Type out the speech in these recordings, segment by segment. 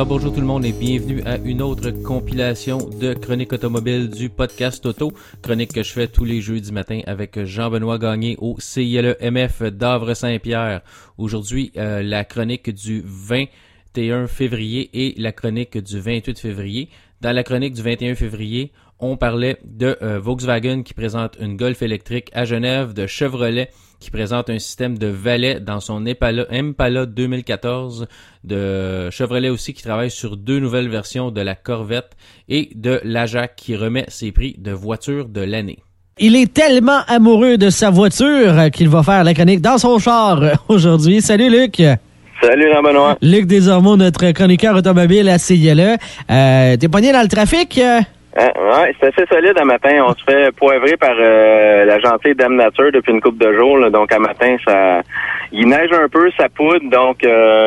Alors bonjour tout le monde et bienvenue à une autre compilation de Chroniques automobiles du podcast Auto. Chronique que je fais tous les jeudis matin avec Jean-Benoît Gagné au CILE MF d'Avre-Saint-Pierre. Aujourd'hui, la chronique du 21 février et la chronique du 28 février. Dans la chronique du 21 février, on parlait de Volkswagen qui présente une Golf électrique à Genève, de Chevrolet qui présente un système de valet dans son Impala 2014, de Chevrolet aussi qui travaille sur 2 nouvelles versions de la Corvette et de l'Ajax qui remet ses prix de voiture de l'année. Il est tellement amoureux de sa voiture qu'il va faire la chronique dans son char aujourd'hui. Salut Luc! Salut Jean-Benoît. Luc Desormeaux, notre chroniqueur automobile à CILE. T'es pogné dans le trafic? Ouais, c'est assez solide un matin. On se fait poivrer par la gentille Dame Nature depuis une couple de jours. Là. Donc un matin, il neige un peu, ça poudre. Donc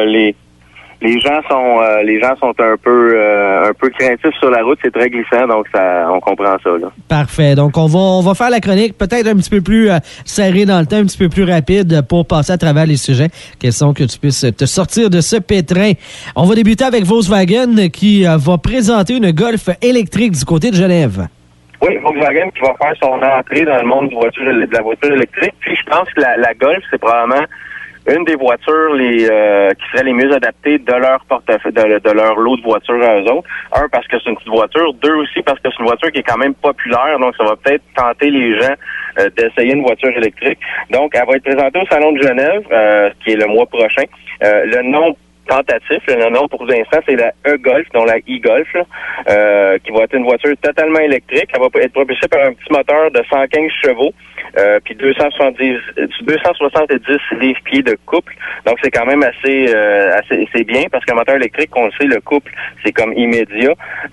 les gens sont un peu craintifs sur la route. C'est très glissant, donc on comprend ça. Là. Parfait. Donc on va faire la chronique peut-être un petit peu plus serrée dans le temps, un petit peu plus rapide pour passer à travers les sujets. Question que tu puisses te sortir de ce pétrin. On va débuter avec Volkswagen qui va présenter une Golf électrique du côté de Genève. Oui, Volkswagen qui va faire son entrée dans le monde de la voiture électrique. Puis je pense que la Golf, c'est probablement une des voitures qui seraient les mieux adaptées de leur portefeuille, de leur lot de voitures à eux autres. Un, parce que c'est une petite voiture. 2, aussi parce que c'est une voiture qui est quand même populaire. Donc, ça va peut-être tenter les gens d'essayer une voiture électrique. Donc, elle va être présentée au Salon de Genève, qui est le mois prochain. Le nom tentatif, le nom pour l'instant, c'est la E-Golf, donc la e-Golf, qui va être une voiture totalement électrique. Elle va être propulsée par un petit moteur de 115 chevaux, puis 270 livres-pieds de couple. Donc, c'est quand même assez c'est bien, parce qu'un moteur électrique, on le sait, le couple, c'est comme immédiat.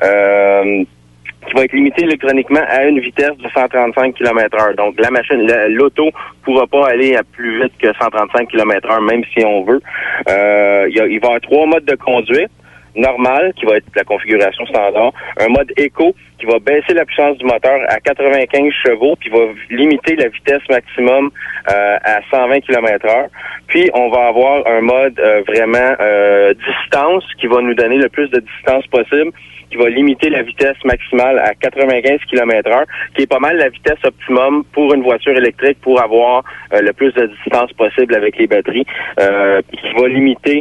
Qui va être limité électroniquement à une vitesse de 135 km/h. Donc, l'auto pourra pas aller à plus vite que 135 km/h, même si on veut. Il va y avoir 3 modes de conduite. Normal, qui va être la configuration standard. Un mode éco, qui va baisser la puissance du moteur à 95 chevaux, puis va limiter la vitesse maximum à 120 km/h. Puis, on va avoir un mode vraiment distance, qui va nous donner le plus de distance possible, qui va limiter la vitesse maximale à 95 km/h, qui est pas mal la vitesse optimum pour une voiture électrique pour avoir le plus de distance possible avec les batteries, qui va limiter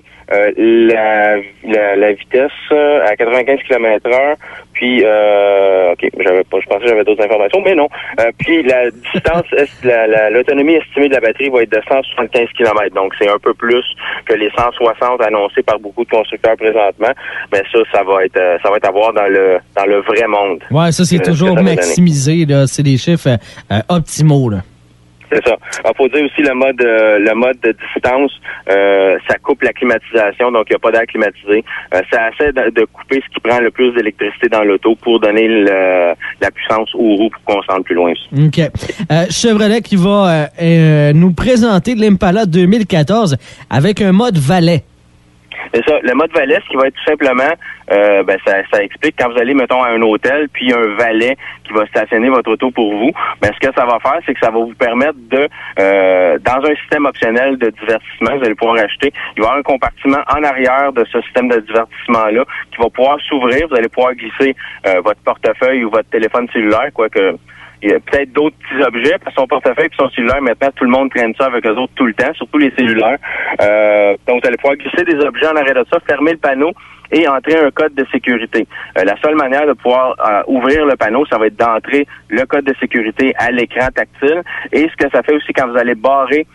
la vitesse à 95 km/h. Puis, je pensais que j'avais d'autres informations, mais non. Puis la distance, l'autonomie estimée de la batterie va être de 175 km. Donc, c'est un peu plus que les 160 annoncés par beaucoup de constructeurs présentement. Mais ça va être à voir dans le vrai monde. Ouais, ça c'est toujours maximisé. Là, c'est des chiffres optimaux. Là. C'est ça. Il faut dire aussi le mode de distance, ça coupe la climatisation, donc il n'y a pas d'air climatisé. Ça essaie de couper ce qui prend le plus d'électricité dans l'auto pour donner la puissance aux roues pour qu'on se rende plus loin. OK. Chevrolet qui va nous présenter l'Impala 2014 avec un mode valet. C'est ça. Le mode valet, ce qui va être tout simplement, ça explique quand vous allez, mettons, à un hôtel, puis un valet qui va stationner votre auto pour vous, ce que ça va faire, c'est que ça va vous permettre de, dans un système optionnel de divertissement, vous allez pouvoir acheter, il va y avoir un compartiment en arrière de ce système de divertissement-là qui va pouvoir s'ouvrir. Vous allez pouvoir glisser votre portefeuille ou votre téléphone cellulaire, quoique il y a peut-être d'autres petits objets, parce que son portefeuille et son cellulaire, maintenant, tout le monde traîne ça avec eux autres tout le temps, surtout les cellulaires. Donc, vous allez pouvoir glisser des objets en arrière de ça, fermer le panneau et entrer un code de sécurité. La seule manière de pouvoir ouvrir le panneau, ça va être d'entrer le code de sécurité à l'écran tactile. Et ce que ça fait aussi quand vous allez barrer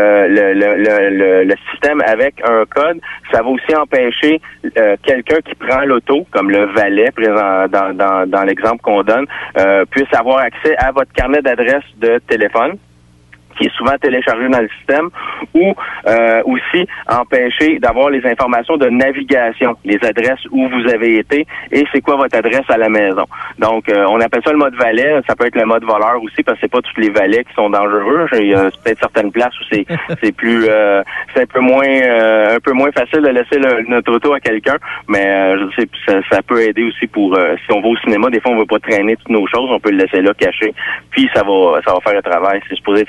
le système avec un code, ça va aussi empêcher quelqu'un qui prend l'auto, comme le valet présent dans l'exemple qu'on donne, puisse avoir accès à votre carnet d'adresse de téléphone, qui est souvent téléchargé dans le système, ou aussi empêcher d'avoir les informations de navigation, les adresses où vous avez été et c'est quoi votre adresse à la maison. Donc, on appelle ça le mode valet. Ça peut être le mode voleur aussi, parce que c'est pas tous les valets qui sont dangereux. Il y a peut-être certaines places où c'est plus c'est un peu moins facile de laisser notre auto à quelqu'un, mais ça peut aider aussi pour si on va au cinéma, des fois on veut pas traîner toutes nos choses, on peut le laisser là caché, puis ça va faire le travail. C'est supposé être sécuritaire.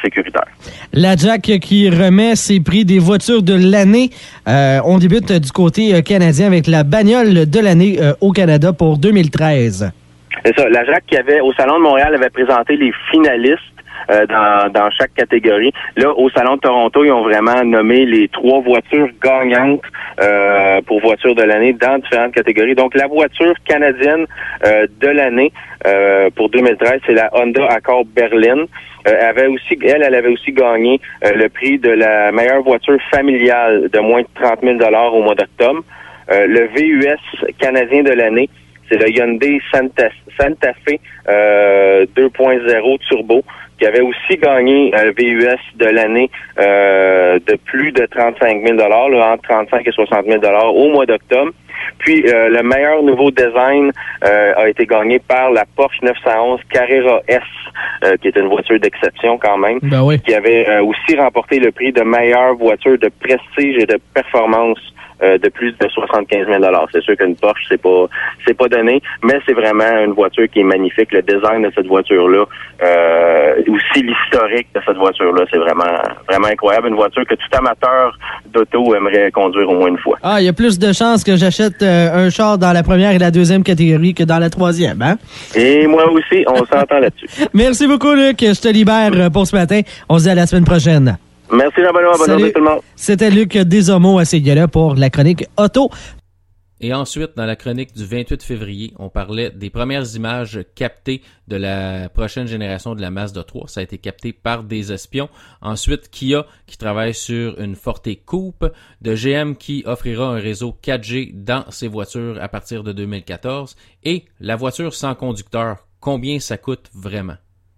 supplémentaires. La Jack qui remet ses prix des voitures de l'année. On débute du côté canadien avec la bagnole de l'année au Canada pour 2013. C'est ça. La Jack qui avait, au Salon de Montréal, avait présenté les finalistes dans chaque catégorie. Là, au Salon de Toronto, ils ont vraiment nommé les 3 voitures gagnantes pour voiture de l'année dans différentes catégories. Donc, la voiture canadienne de l'année pour 2013, c'est la Honda Accord Berlin. Elle avait aussi gagné le prix de la meilleure voiture familiale de moins de 30 000 $ au mois d'octobre. Le VUS canadien de l'année, c'est le Hyundai Santa Fe 2.0 Turbo, qui avait aussi gagné le VUS de l'année de plus de 35 000 $, entre 35 et 60 000 $ au mois d'octobre. Puis, le meilleur nouveau design a été gagné par la Porsche 911 Carrera S, qui est une voiture d'exception quand même, qui avait aussi remporté le prix de meilleure voiture de prestige et de performance de plus de 75 000 $. C'est sûr qu'une Porsche, c'est pas donné, mais c'est vraiment une voiture qui est magnifique. Le design de cette voiture-là, aussi l'historique de cette voiture-là, c'est vraiment incroyable. Une voiture que tout amateur d'auto aimerait conduire au moins une fois. Ah, il y a plus de chances que j'achète un char dans la première et la deuxième catégorie que dans la troisième, hein? Et moi aussi, on s'entend là-dessus. Merci beaucoup, Luc. Je te libère pour ce matin. On se dit à la semaine prochaine. Merci Jean-Benoît, bonne journée tout le monde. C'était Luc Desormeaux à Séguéla pour la chronique auto. Et ensuite, dans la chronique du 28 février, on parlait des premières images captées de la prochaine génération de la Mazda 3. Ça a été capté par des espions. Ensuite, Kia qui travaille sur une Forte Coupe, de GM qui offrira un réseau 4G dans ses voitures à partir de 2014. Et la voiture sans conducteur, combien ça coûte vraiment?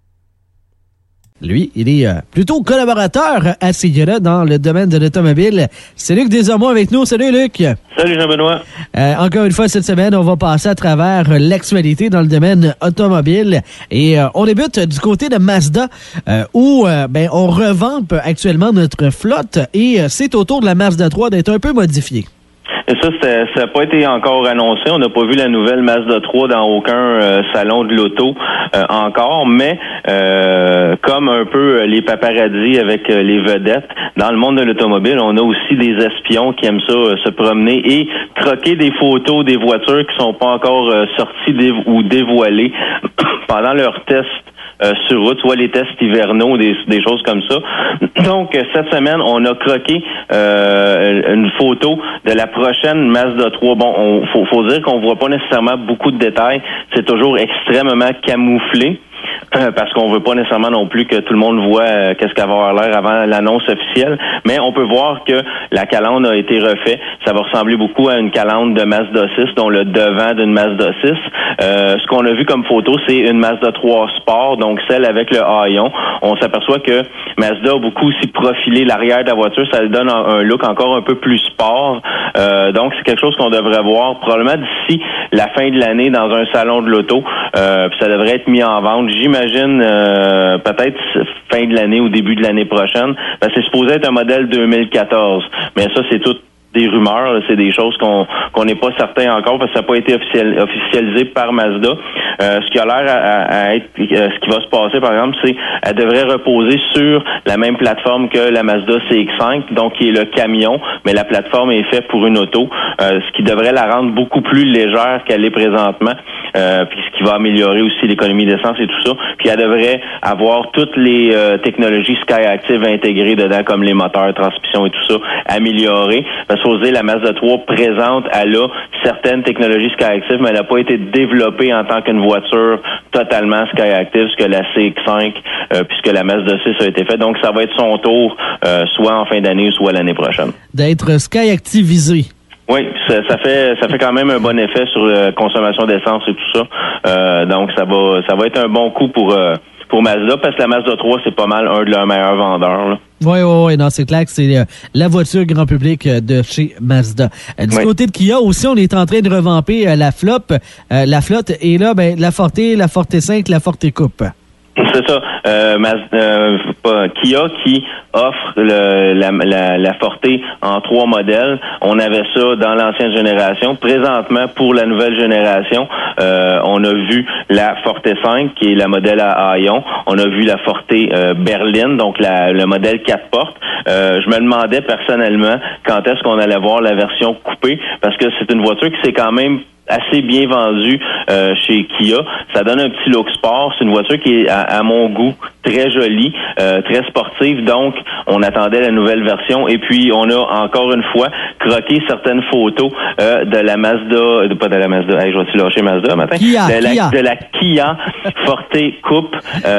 Lui, il est plutôt collaborateur à Séguéla dans le domaine de l'automobile. C'est Luc Desormeaux avec nous. Salut Luc. Salut Jean-Benoît. Encore une fois, cette semaine, on va passer à travers l'actualité dans le domaine automobile. Et on débute du côté de Mazda où on revampe actuellement notre flotte et c'est au tour de la Mazda 3 d'être un peu modifiée. Et ça n'a pas été encore annoncé. On n'a pas vu la nouvelle Mazda 3 dans aucun salon de l'auto encore, mais comme un peu les paparazzis avec les vedettes, dans le monde de l'automobile, on a aussi des espions qui aiment ça se promener et croquer des photos des voitures qui sont pas encore sorties ou dévoilées pendant leur test sur route, soit les tests hivernaux, des choses comme ça. Donc, cette semaine, on a croqué une photo de la prochaine Mazda 3. Bon, faut dire qu'on voit pas nécessairement beaucoup de détails. C'est toujours extrêmement camouflé. Parce qu'on veut pas nécessairement non plus que tout le monde voit qu'est-ce qu'elle va avoir l'air avant l'annonce officielle, mais on peut voir que la calandre a été refaite. Ça va ressembler beaucoup à une calandre de Mazda 6, dont le devant d'une Mazda 6. Ce qu'on a vu comme photo, c'est une Mazda 3 Sport, donc celle avec le haillon. On s'aperçoit que Mazda a beaucoup aussi profilé l'arrière de la voiture. Ça lui donne un look encore un peu plus sport. Donc, c'est quelque chose qu'on devrait voir probablement d'ici la fin de l'année dans un salon de l'auto. Puis ça devrait être mis en vente. J'imagine peut-être fin de l'année ou début de l'année prochaine. C'est supposé être un modèle 2014. Mais ça, c'est tout des rumeurs, là, c'est des choses qu'on n'est pas certain encore parce que ça n'a pas été officialisé par Mazda. Ce qui a l'air à être ce qui va se passer, par exemple, c'est elle devrait reposer sur la même plateforme que la Mazda CX-5, donc qui est le camion, mais la plateforme est faite pour une auto, ce qui devrait la rendre beaucoup plus légère qu'elle est présentement, puis ce qui va améliorer aussi l'économie d'essence et tout ça. Puis elle devrait avoir toutes les technologies Skyactiv intégrées dedans, comme les moteurs, transmission et tout ça, améliorées. Parce que faut dire, la Mazda 3 présente, elle a certaines technologies Skyactiv, mais elle n'a pas été développée en tant qu'une voiture totalement Skyactiv, ce que la CX-5, puisque la Mazda 6 a été faite. Donc, ça va être son tour, soit en fin d'année, soit l'année prochaine. D'être Skyactivisé. Oui, ça fait quand même un bon effet sur la consommation d'essence et tout ça. Donc, ça va être un bon coup pour Mazda, parce que la Mazda 3, c'est pas mal un de leurs meilleurs vendeurs, là. Oui, non, c'est clair que c'est la voiture grand public de chez Mazda. Du côté de Kia aussi, on est en train de revamper la flotte. Et là, la Forte 5, la Forte Coupe. C'est ça. Kia qui offre la Forte en 3 modèles. On avait ça dans l'ancienne génération. Présentement, pour la nouvelle génération, on a vu la Forte 5, qui est la modèle à haillons. On a vu la Forte berline, donc le modèle 4 portes. Je me demandais personnellement quand est-ce qu'on allait voir la version coupée, parce que c'est une voiture qui s'est quand même assez bien vendue chez Kia. Ça donne un petit look sport. C'est une voiture qui est, à mon goût, très jolie, très sportive. Donc, on attendait la nouvelle version. Et puis, on a encore une fois croqué certaines photos de la Mazda, pas de la Mazda, je vais-tu lâcher Mazda matin? De la Kia Forte Coupe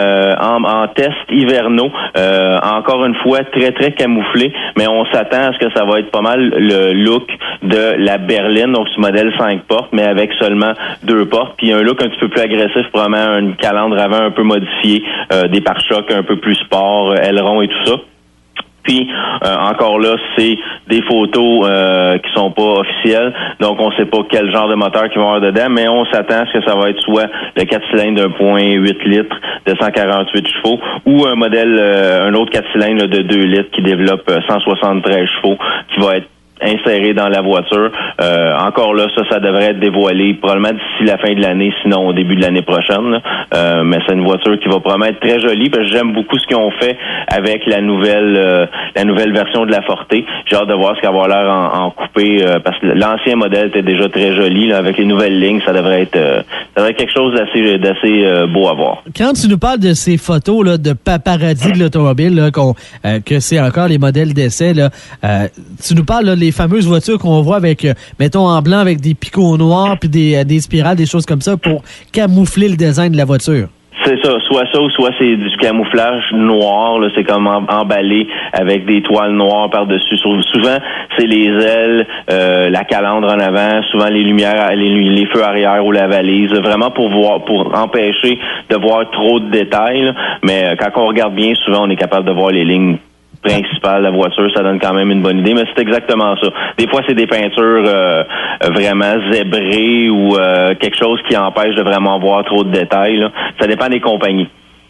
en test hivernaux. Encore une fois, très, très camouflé. Mais on s'attend à ce que ça va être pas mal le look de la berline, donc ce modèle 5 portes, mais avec seulement 2 portes, puis un look un petit peu plus agressif, probablement une calandre avant un peu modifiée, des pare-chocs un peu plus sport, aileron et tout ça. Puis encore là, c'est des photos qui sont pas officielles, donc on sait pas quel genre de moteur qu'ils vont avoir dedans, mais on s'attend à ce que ça va être soit le 4 cylindres d'1.8 litres de 148 chevaux ou un modèle, un autre 4 cylindres de 2 litres qui développe 173 chevaux, qui va être inséré dans la voiture. Encore là, ça devrait être dévoilé probablement d'ici la fin de l'année, sinon au début de l'année prochaine. Mais c'est une voiture qui va probablement être très jolie, parce que j'aime beaucoup ce qu'ils ont fait avec la nouvelle version de la Forte. J'ai hâte de voir ce qu'elle va avoir l'air en coupé, parce que l'ancien modèle était déjà très joli. Là, avec les nouvelles lignes, ça devrait être quelque chose d'assez beau à voir. Quand tu nous parles de ces photos là, de paparazzi de l'automobile, là, que c'est encore les modèles d'essai, là, tu nous parles là, les fameuses voitures qu'on voit avec, mettons, en blanc avec des picots noirs puis des spirales, des choses comme ça pour camoufler le design de la voiture. C'est ça, ou soit c'est du camouflage noir, là, c'est comme emballé avec des toiles noires par-dessus. Souvent, c'est les ailes, la calandre en avant, souvent les lumières, les feux arrière ou la valise, vraiment pour empêcher de voir trop de détails, là. Mais quand on regarde bien, souvent on est capable de voir les lignes principale de la voiture, ça donne quand même une bonne idée, mais c'est exactement ça. Des fois, c'est des peintures vraiment zébrées ou quelque chose qui empêche de vraiment voir trop de détails, là. Ça dépend des compagnies.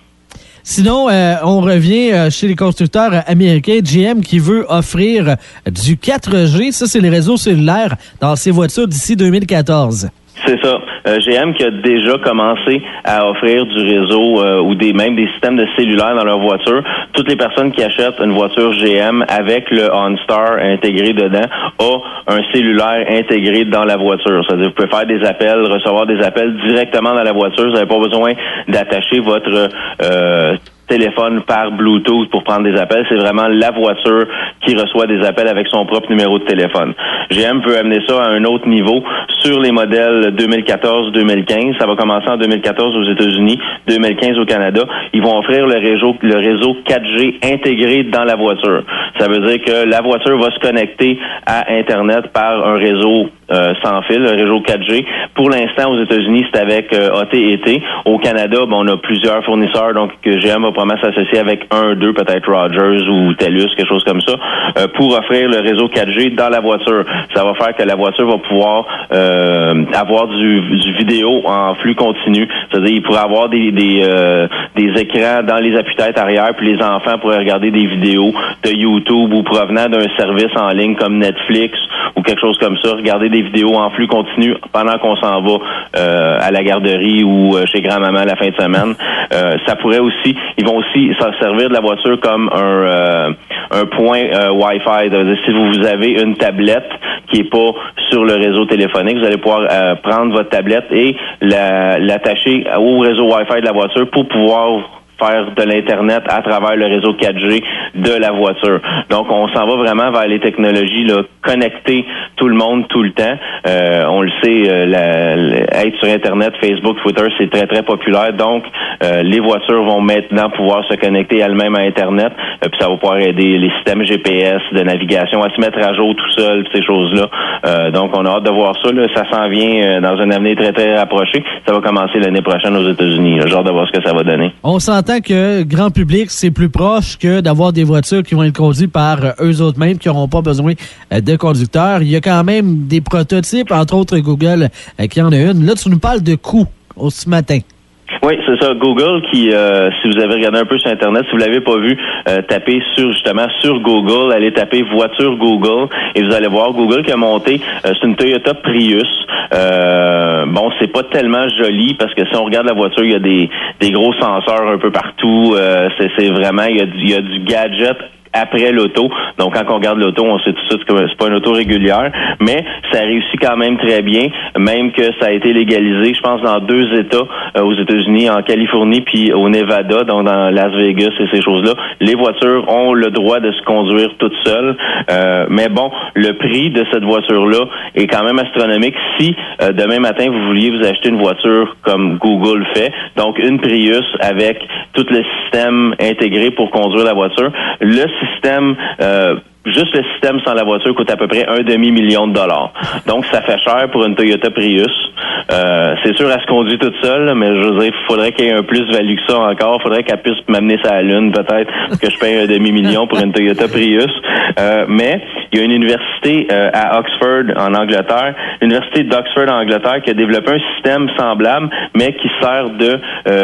Sinon, on revient chez les constructeurs américains, GM qui veut offrir du 4G, ça c'est les réseaux cellulaires dans ses voitures d'ici 2014. C'est ça. GM qui a déjà commencé à offrir du réseau ou même des systèmes de cellulaire dans leur voiture. Toutes les personnes qui achètent une voiture GM avec le OnStar intégré dedans ont un cellulaire intégré dans la voiture. C'est-à-dire vous pouvez faire des appels, recevoir des appels directement dans la voiture. Vous n'avez pas besoin d'attacher votre téléphone par Bluetooth pour prendre des appels. C'est vraiment la voiture qui reçoit des appels avec son propre numéro de téléphone. GM veut amener ça à un autre niveau sur les modèles 2014-2015. Ça va commencer en 2014 aux États-Unis, 2015 au Canada. Ils vont offrir le réseau 4G intégré dans la voiture. Ça veut dire que la voiture va se connecter à Internet par un réseau sans fil, le réseau 4G. Pour l'instant, aux États-Unis, c'est avec AT&T. Au Canada, on a plusieurs fournisseurs, donc GM va probablement s'associer avec deux, peut-être Rogers ou TELUS, quelque chose comme ça, pour offrir le réseau 4G dans la voiture. Ça va faire que la voiture va pouvoir avoir du vidéo en flux continu. C'est-à-dire, il pourrait avoir des écrans dans les appuis-têtes arrière, puis les enfants pourraient regarder des vidéos de YouTube ou provenant d'un service en ligne comme Netflix ou quelque chose comme ça, regarder des vidéos en flux continu pendant qu'on s'en va à la garderie ou chez grand-maman la fin de semaine. Ça pourrait aussi, ils vont aussi s'en servir de la voiture comme un point Wi-Fi. C'est-à-dire, si vous avez une tablette qui est pas sur le réseau téléphonique, vous allez pouvoir prendre votre tablette et l'attacher au réseau Wi-Fi de la voiture pour pouvoir faire de l'Internet à travers le réseau 4G de la voiture. Donc, on s'en va vraiment vers les technologies, là, connecter tout le monde tout le temps. On le sait, être sur Internet, Facebook, Twitter, c'est très, très populaire. Donc, les voitures vont maintenant pouvoir se connecter elles-mêmes à Internet. Puis ça va pouvoir aider les systèmes GPS de navigation à se mettre à jour tout seul, ces choses-là. Donc, on a hâte de voir ça. Là. Ça s'en vient dans un avenir très, très rapproché. Ça va commencer l'année prochaine aux États-Unis. J'ai hâte de voir ce que ça va donner. On s'entend que grand public, c'est plus proche que d'avoir des voitures qui vont être conduites par eux autres mêmes, qui n'auront pas besoin de conducteurs. Il y a quand même des prototypes, entre autres Google, qui en a une. Là, tu nous parles de coût ce matin. Oui, c'est ça. Google qui, si vous avez regardé un peu sur Internet, si vous l'avez pas vu, tapez sur Google, allez taper voiture Google et vous allez voir Google qui a monté, c'est une Toyota Prius. Bon, c'est pas tellement joli parce que si on regarde la voiture, il y a des gros senseurs un peu partout. C'est vraiment, il y a du gadget après l'auto. Donc, quand on regarde l'auto, on sait tout de suite que c'est pas une auto régulière, mais ça réussit quand même très bien, même que ça a été légalisé, je pense, dans 2 États aux États-Unis, en Californie puis au Nevada, donc dans Las Vegas et ces choses-là. Les voitures ont le droit de se conduire toutes seules, mais bon, le prix de cette voiture-là est quand même astronomique. Si demain matin, vous vouliez vous acheter une voiture comme Google fait, donc une Prius avec tout le système intégré pour conduire la voiture, le système, juste le système sans la voiture coûte à peu près $500,000. Donc, ça fait cher pour une Toyota Prius. C'est sûr, elle se conduit toute seule, mais je veux dire, il faudrait qu'il y ait un plus-value que ça encore. Il faudrait qu'elle puisse m'amener ça à la Lune, peut-être, que je paye $500,000 pour une Toyota Prius. Mais il y a une université à Oxford, en Angleterre, l'université d'Oxford, en Angleterre, qui a développé un système semblable, mais qui sert de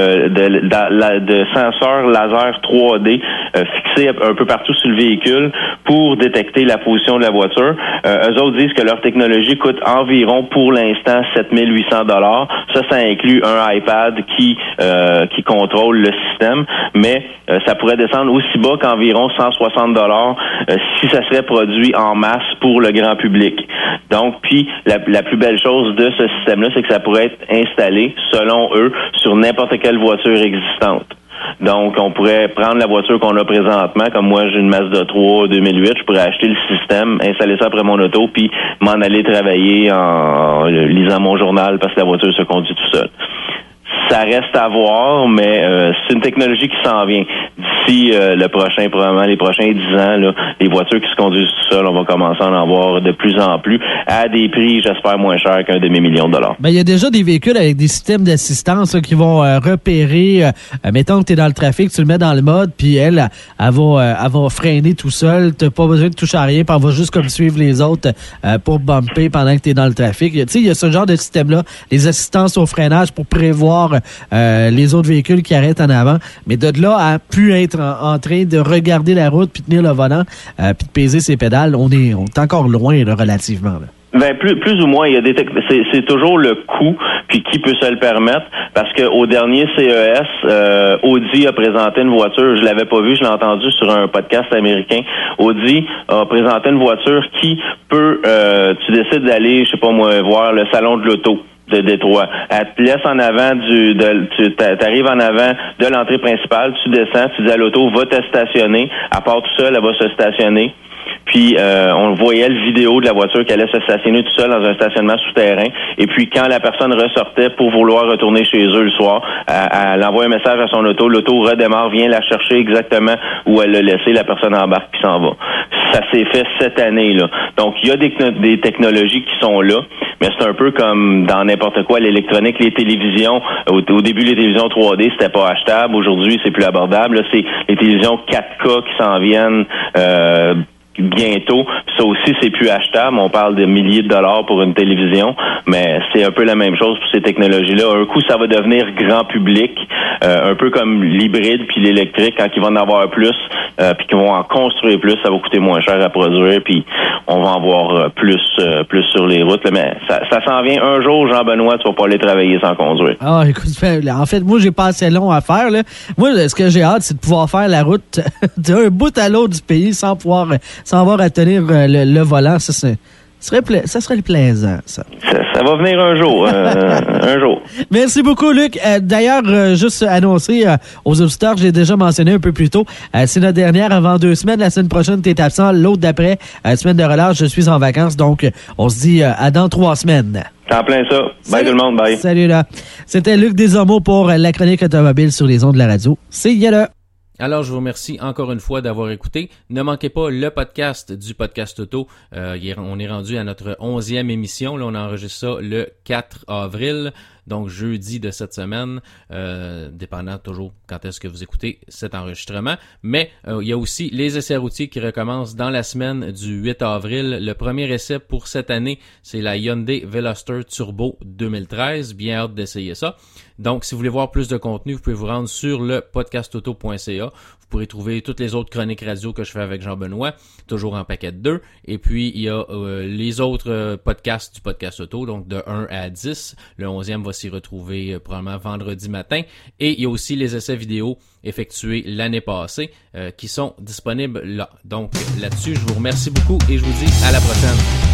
senseurs laser 3D fixés un peu partout sur le véhicule pour détecter la position de la voiture. Eux autres disent que leur technologie coûte environ, pour l'instant, $7,800. Ça inclut un iPad qui contrôle le système, mais ça pourrait descendre aussi bas qu'environ $160 si ça serait produit en masse pour le grand public. Donc, puis, la plus belle chose de ce système-là, c'est que ça pourrait être installé, selon eux, sur n'importe quelle voiture existante. Donc, on pourrait prendre la voiture qu'on a présentement, comme moi, j'ai une Mazda 3 2008, je pourrais acheter le système, installer ça après mon auto, puis m'en aller travailler en lisant mon journal parce que la voiture se conduit tout seul. Ça reste à voir, mais c'est une technologie qui s'en vient. D'ici probablement les prochains 10 ans, là, les voitures qui se conduisent tout seules, on va commencer à en avoir de plus en plus à des prix, j'espère, moins chers $500,000. Ben, il y a déjà des véhicules avec des systèmes d'assistance qui vont repérer, mettons que tu es dans le trafic, tu le mets dans le mode, puis elle va freiner tout seul, t'as pas besoin de toucher à rien, puis elle va juste comme suivre les autres pour bumper pendant que tu es dans le trafic. Tu sais, il y a ce genre de système-là, les assistances au freinage pour prévoir les autres véhicules qui arrêtent en avant, mais de là à plus être en train de regarder la route puis tenir le volant puis de peser ses pédales, on est encore loin là, relativement. Là. Ben plus ou moins, il y a c'est toujours le coût puis qui peut se le permettre parce que au dernier CES, Audi a présenté une voiture, je l'avais pas vu, je l'ai entendu sur un podcast américain. Audi a présenté une voiture qui peut tu décides d'aller, je sais pas moi, voir le salon de l'auto de Détroit. Elle te laisse en avant t'arrives en avant de l'entrée principale, tu descends, tu dis à l'auto, va te stationner. À part tout seul, elle va se stationner. Puis on voyait le vidéo de la voiture qui allait se stationner tout seul dans un stationnement souterrain. Et puis quand la personne ressortait pour vouloir retourner chez eux le soir, elle envoie un message à son auto, l'auto redémarre, vient la chercher exactement où elle l'a laissé, la personne embarque puis s'en va. Ça s'est fait cette année là. Donc il y a des technologies qui sont là, mais c'est un peu comme dans n'importe quoi, l'électronique, les télévisions. Au début, les télévisions 3D, c'était pas achetable. Aujourd'hui, c'est plus abordable. Là, c'est les télévisions 4K qui s'en viennent bientôt. Ça aussi, c'est plus achetable. On parle de milliers de dollars pour une télévision, mais c'est un peu la même chose pour ces technologies-là. Un coup, ça va devenir grand public, un peu comme l'hybride puis l'électrique. Quand ils vont en avoir plus, puis qu'ils vont en construire plus, ça va coûter moins cher à produire, puis on va en voir plus sur les routes. Là. Mais ça s'en vient un jour, Jean-Benoît, tu vas pas aller travailler sans conduire. Ah, écoute, en fait, moi, j'ai pas assez long à faire. Là. Moi, ce que j'ai hâte, c'est de pouvoir faire la route d'un bout à l'autre du pays sans avoir à tenir le volant. Ça serait plaisant, ça. Ça va venir un jour. Un jour. Merci beaucoup, Luc. D'ailleurs, juste annoncer aux auditeurs, je l'ai déjà mentionné un peu plus tôt, c'est notre dernière avant 2 semaines. La semaine prochaine, tu es absent. L'autre d'après, semaine de relâche, je suis en vacances. Donc, on se dit à dans 3 semaines. En plein ça. Bye tout le monde. Bye. Salut là. C'était Luc Desormeaux pour la chronique automobile sur les ondes de la radio. C'est là. Alors, je vous remercie encore une fois d'avoir écouté. Ne manquez pas le podcast du Podcast Auto. On est rendu à notre 11e émission. Là, on enregistre ça le 4 avril. donc jeudi de cette semaine, dépendant toujours quand est-ce que vous écoutez cet enregistrement. Mais il y a aussi les essais routiers qui recommencent dans la semaine du 8 avril. Le premier essai pour cette année, c'est la Hyundai Veloster Turbo 2013. Bien hâte d'essayer ça. Donc, si vous voulez voir plus de contenu, vous pouvez vous rendre sur le podcastauto.ca. Vous pourrez trouver toutes les autres chroniques radio que je fais avec Jean-Benoît, toujours en paquet de 2. Et puis, il y a les autres podcasts du Podcast Auto, donc de 1 à 10. Le 11e va s'y retrouver probablement vendredi matin. Et il y a aussi les essais vidéo effectués l'année passée qui sont disponibles là. Donc, là-dessus, je vous remercie beaucoup et je vous dis à la prochaine.